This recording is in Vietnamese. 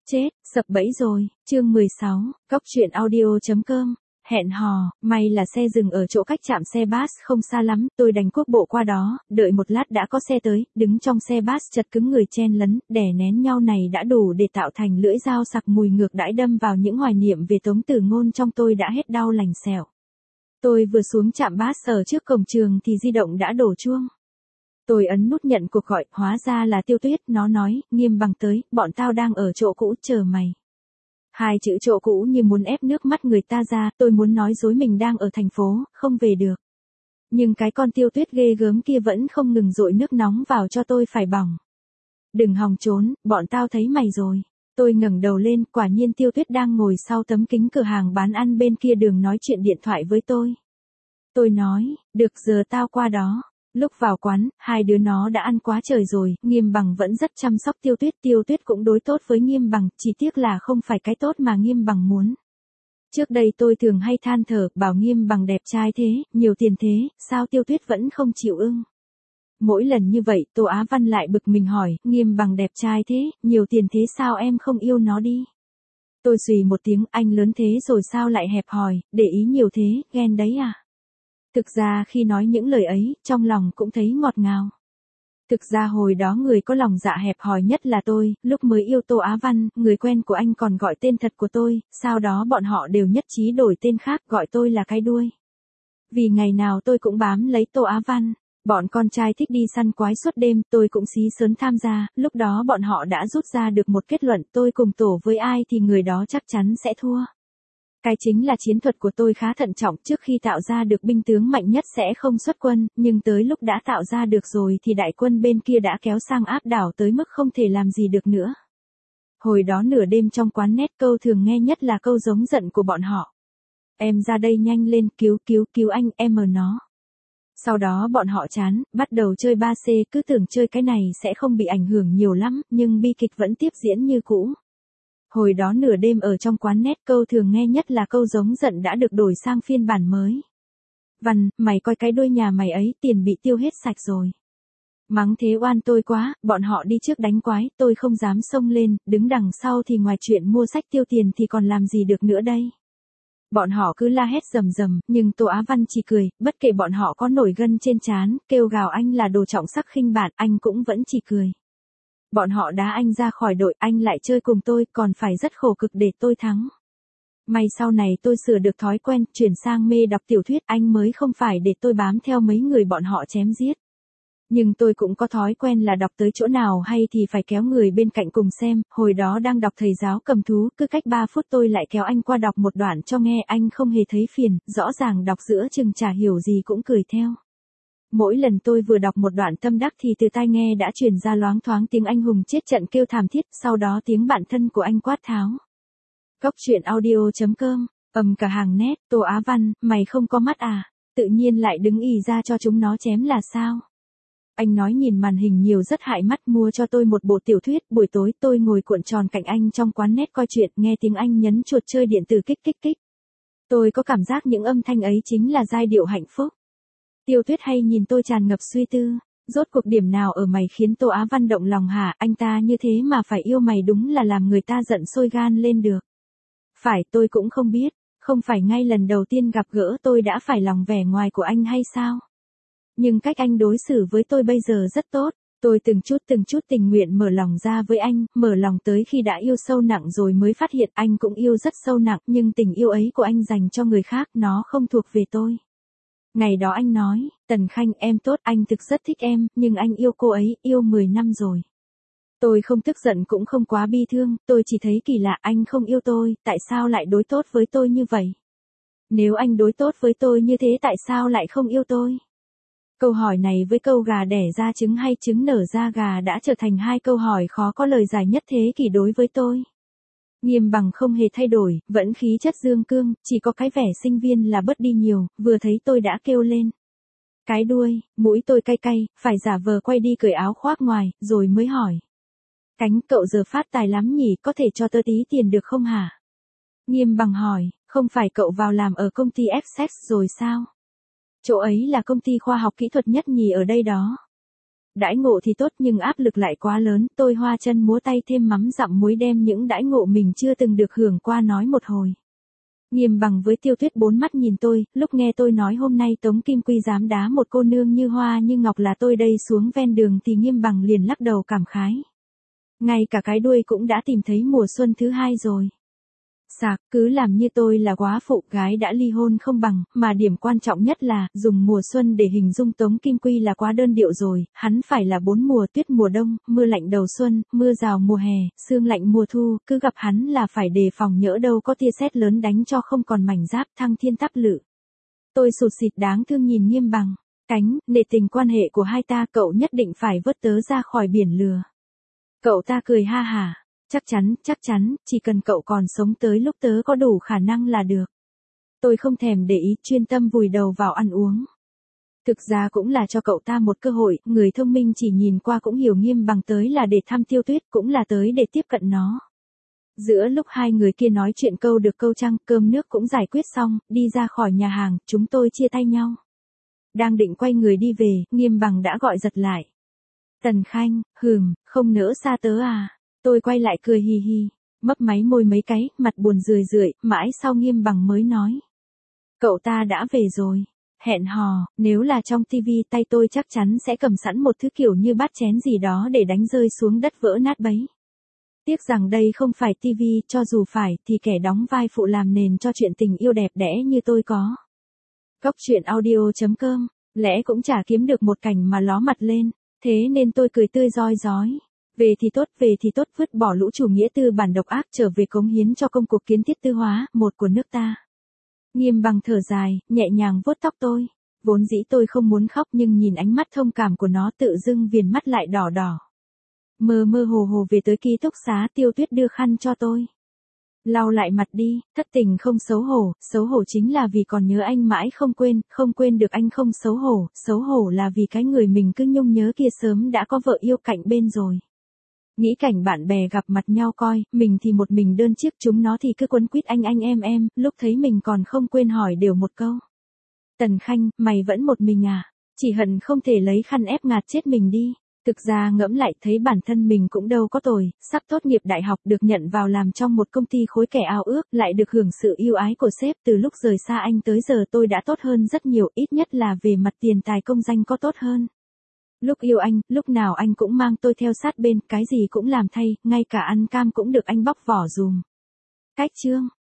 Chết, sập bẫy rồi, chương 16, Cóc truyện audio.com, hẹn hò, may là xe dừng ở chỗ cách trạm xe bus không xa lắm, tôi đành quốc bộ qua đó, đợi một lát đã có xe tới, đứng trong xe bus chật cứng người chen lấn, đè nén nhau này đã đủ để tạo thành lưỡi dao sặc mùi ngược đãi đâm vào những hoài niệm về Tống Tử Ngôn trong tôi đã hết đau lành xẹo. Tôi vừa xuống trạm bus ở trước cổng trường thì di động đã đổ chuông. Tôi ấn nút nhận cuộc gọi, hóa ra là Tiêu Tuyết, nó nói, Nghiêm Bằng tới, bọn tao đang ở chỗ cũ chờ mày. Hai chữ chỗ cũ như muốn ép nước mắt người ta ra, tôi muốn nói dối mình đang ở thành phố, không về được. Nhưng cái con Tiêu Tuyết ghê gớm kia vẫn không ngừng dội nước nóng vào cho tôi phải bỏng. Đừng hòng trốn, bọn tao thấy mày rồi. Tôi ngẩng đầu lên, quả nhiên Tiêu Tuyết đang ngồi sau tấm kính cửa hàng bán ăn bên kia đường nói chuyện điện thoại với tôi. Tôi nói, được giờ tao qua đó. Lúc vào quán, hai đứa nó đã ăn quá trời rồi, Nghiêm Bằng vẫn rất chăm sóc Tiêu Tuyết cũng đối tốt với Nghiêm Bằng, chỉ tiếc là không phải cái tốt mà Nghiêm Bằng muốn. Trước đây tôi thường hay than thở, bảo Nghiêm Bằng đẹp trai thế, nhiều tiền thế, sao Tiêu Tuyết vẫn không chịu ưng. Mỗi lần như vậy, Tô Á Văn lại bực mình hỏi, Nghiêm Bằng đẹp trai thế, nhiều tiền thế sao em không yêu nó đi. Tôi xùy một tiếng, anh lớn thế rồi sao lại hẹp hòi, để ý nhiều thế, ghen đấy à. Thực ra khi nói những lời ấy, trong lòng cũng thấy ngọt ngào. Thực ra hồi đó người có lòng dạ hẹp hòi nhất là tôi, lúc mới yêu Tô Á Văn, người quen của anh còn gọi tên thật của tôi, sau đó bọn họ đều nhất trí đổi tên khác gọi tôi là cái đuôi. Vì ngày nào tôi cũng bám lấy Tô Á Văn, bọn con trai thích đi săn quái suốt đêm, tôi cũng xí sớm tham gia, lúc đó bọn họ đã rút ra được một kết luận tôi cùng tổ với ai thì người đó chắc chắn sẽ thua. Cái chính là chiến thuật của tôi khá thận trọng, trước khi tạo ra được binh tướng mạnh nhất sẽ không xuất quân, nhưng tới lúc đã tạo ra được rồi thì đại quân bên kia đã kéo sang áp đảo tới mức không thể làm gì được nữa. Hồi đó nửa đêm trong quán net câu thường nghe nhất là câu giống giận của bọn họ. Em ra đây nhanh lên, cứu anh, em mờ nó. Sau đó bọn họ chán, bắt đầu chơi 3C, cứ tưởng chơi cái này sẽ không bị ảnh hưởng nhiều lắm, nhưng bi kịch vẫn tiếp diễn như cũ. Hồi đó nửa đêm ở trong quán net câu thường nghe nhất là câu giống giận đã được đổi sang phiên bản mới. Văn, mày coi cái đuôi nhà mày ấy, tiền bị tiêu hết sạch rồi. Mắng thế oan tôi quá, bọn họ đi trước đánh quái, tôi không dám xông lên, đứng đằng sau thì ngoài chuyện mua sách tiêu tiền thì còn làm gì được nữa đây. Bọn họ cứ la hét rầm rầm, nhưng Tô Á Văn chỉ cười, bất kể bọn họ có nổi gân trên trán, kêu gào anh là đồ trọng sắc khinh bạn, anh cũng vẫn chỉ cười. Bọn họ đá anh ra khỏi đội, anh lại chơi cùng tôi, còn phải rất khổ cực để tôi thắng. May sau này tôi sửa được thói quen, chuyển sang mê đọc tiểu thuyết, anh mới không phải để tôi bám theo mấy người bọn họ chém giết. Nhưng tôi cũng có thói quen là đọc tới chỗ nào hay thì phải kéo người bên cạnh cùng xem, hồi đó đang đọc Thầy Giáo Cầm Thú, cứ cách 3 phút tôi lại kéo anh qua đọc một đoạn cho nghe, anh không hề thấy phiền, rõ ràng đọc giữa chừng chả hiểu gì cũng cười theo. Mỗi lần tôi vừa đọc một đoạn tâm đắc thì từ tai nghe đã truyền ra loáng thoáng tiếng anh hùng chết trận kêu thảm thiết, sau đó tiếng bạn thân của anh quát tháo. Cóc truyện audio.com, cả hàng nét, Tô Á Văn, mày không có mắt à, tự nhiên lại đứng ì ra cho chúng nó chém là sao? Anh nói nhìn màn hình nhiều rất hại mắt, mua cho tôi một bộ tiểu thuyết, buổi tối tôi ngồi cuộn tròn cạnh anh trong quán net coi chuyện, nghe tiếng anh nhấn chuột chơi điện tử kích kích kích. Tôi có cảm giác những âm thanh ấy chính là giai điệu hạnh phúc. Tiêu Tuyết hay nhìn tôi tràn ngập suy tư, rốt cuộc điểm nào ở mày khiến Tô Á Văn động lòng hả, anh ta như thế mà phải yêu mày đúng là làm người ta giận sôi gan lên được. Phải, tôi cũng không biết, không phải ngay lần đầu tiên gặp gỡ tôi đã phải lòng vẻ ngoài của anh hay sao? Nhưng cách anh đối xử với tôi bây giờ rất tốt, tôi từng chút tình nguyện mở lòng ra với anh, mở lòng tới khi đã yêu sâu nặng rồi mới phát hiện anh cũng yêu rất sâu nặng, nhưng tình yêu ấy của anh dành cho người khác, nó không thuộc về tôi. Ngày đó anh nói, Tần Khanh em tốt, anh thực rất thích em, nhưng anh yêu cô ấy, yêu 10 năm rồi. Tôi không tức giận cũng không quá bi thương, tôi chỉ thấy kỳ lạ, anh không yêu tôi, tại sao lại đối tốt với tôi như vậy? Nếu anh đối tốt với tôi như thế tại sao lại không yêu tôi? Câu hỏi này với câu gà đẻ ra trứng hay trứng nở ra gà đã trở thành hai câu hỏi khó có lời giải nhất thế kỷ đối với tôi. Nghiêm Bằng không hề thay đổi, vẫn khí chất dương cương, chỉ có cái vẻ sinh viên là bớt đi nhiều, vừa thấy tôi đã kêu lên. Cái đuôi, mũi tôi cay cay, phải giả vờ quay đi cởi áo khoác ngoài, rồi mới hỏi. Cánh, cậu giờ phát tài lắm nhỉ, có thể cho tớ tí tiền được không hả? Nghiêm Bằng hỏi, không phải cậu vào làm ở công ty F-Sex rồi sao? Chỗ ấy là công ty khoa học kỹ thuật nhất nhì ở đây đó. Đãi ngộ thì tốt nhưng áp lực lại quá lớn, tôi hoa chân múa tay thêm mắm dặm muối đem những đãi ngộ mình chưa từng được hưởng qua nói một hồi. Nghiêm Bằng với Tiêu Tuyết bốn mắt nhìn tôi, lúc nghe tôi nói hôm nay Tống Kim Quy dám đá một cô nương như hoa như ngọc là tôi đây xuống ven đường thì Nghiêm Bằng liền lắc đầu cảm khái. Ngay cả cái đuôi cũng đã tìm thấy mùa xuân thứ hai rồi. Sạc, cứ làm như tôi là quá phụ gái đã ly hôn không bằng, mà điểm quan trọng nhất là, dùng mùa xuân để hình dung Tống Kim Quy là quá đơn điệu rồi, hắn phải là 4 mùa tuyết mùa đông, mưa lạnh đầu xuân, mưa rào mùa hè, sương lạnh mùa thu, cứ gặp hắn là phải đề phòng nhỡ đâu có tia sét lớn đánh cho không còn mảnh giáp thăng thiên tắp lự. Tôi sụt sịt đáng thương nhìn Nghiêm Bằng, Cánh, nể tình quan hệ của hai ta cậu nhất định phải vớt tớ ra khỏi biển lừa. Cậu ta cười ha hả. Chắc chắn, chỉ cần cậu còn sống tới lúc tớ có đủ khả năng là được. Tôi không thèm để ý, chuyên tâm vùi đầu vào ăn uống. Thực ra cũng là cho cậu ta một cơ hội, người thông minh chỉ nhìn qua cũng hiểu Nghiêm Bằng tới là để thăm Tiêu Tuyết, cũng là tới để tiếp cận nó. Giữa lúc hai người kia nói chuyện câu được câu trăng, cơm nước cũng giải quyết xong, đi ra khỏi nhà hàng, chúng tôi chia tay nhau. Đang định quay người đi về, Nghiêm Bằng đã gọi giật lại. Tần Khanh, không nỡ xa tớ à? Tôi quay lại cười hì hì, mấp máy môi mấy cái, mặt buồn rười rượi, mãi sau Nghiêm Bằng mới nói. Cậu ta đã về rồi. Hẹn hò, nếu là trong tivi tay tôi chắc chắn sẽ cầm sẵn một thứ kiểu như bát chén gì đó để đánh rơi xuống đất vỡ nát bấy. Tiếc rằng đây không phải tivi, cho dù phải thì kẻ đóng vai phụ làm nền cho chuyện tình yêu đẹp đẽ như tôi có. Cóc truyện audio.com, lẽ cũng chả kiếm được một cảnh mà ló mặt lên, thế nên tôi cười tươi rói rói. Về thì tốt, vứt bỏ lũ chủ nghĩa tư bản độc ác trở về cống hiến cho công cuộc kiến thiết tư hóa, một của nước ta. Nghiêm Bằng thở dài, nhẹ nhàng vuốt tóc tôi. Vốn dĩ tôi không muốn khóc nhưng nhìn ánh mắt thông cảm của nó tự dưng viền mắt lại đỏ đỏ. Mơ mơ hồ hồ về tới ký túc xá, Tiêu Tuyết đưa khăn cho tôi. Lau lại mặt đi, thất tình không xấu hổ chính là vì còn nhớ anh mãi không quên được anh không xấu hổ là vì cái người mình cứ nhung nhớ kia sớm đã có vợ yêu cạnh bên rồi. Nghĩ cảnh bạn bè gặp mặt nhau coi, mình thì một mình đơn chiếc chúng nó thì cứ quấn quýt anh em, lúc thấy mình còn không quên hỏi đều một câu. Tần Khanh, mày vẫn một mình à? Chỉ hận không thể lấy khăn ép ngạt chết mình đi. Thực ra ngẫm lại thấy bản thân mình cũng đâu có tồi, sắp tốt nghiệp đại học được nhận vào làm trong một công ty khối kẻ ao ước, lại được hưởng sự yêu ái của sếp, từ lúc rời xa anh tới giờ tôi đã tốt hơn rất nhiều, ít nhất là về mặt tiền tài công danh có tốt hơn. Lúc yêu anh, lúc nào anh cũng mang tôi theo sát bên, cái gì cũng làm thay, ngay cả ăn cam cũng được anh bóc vỏ dùm. Cách chương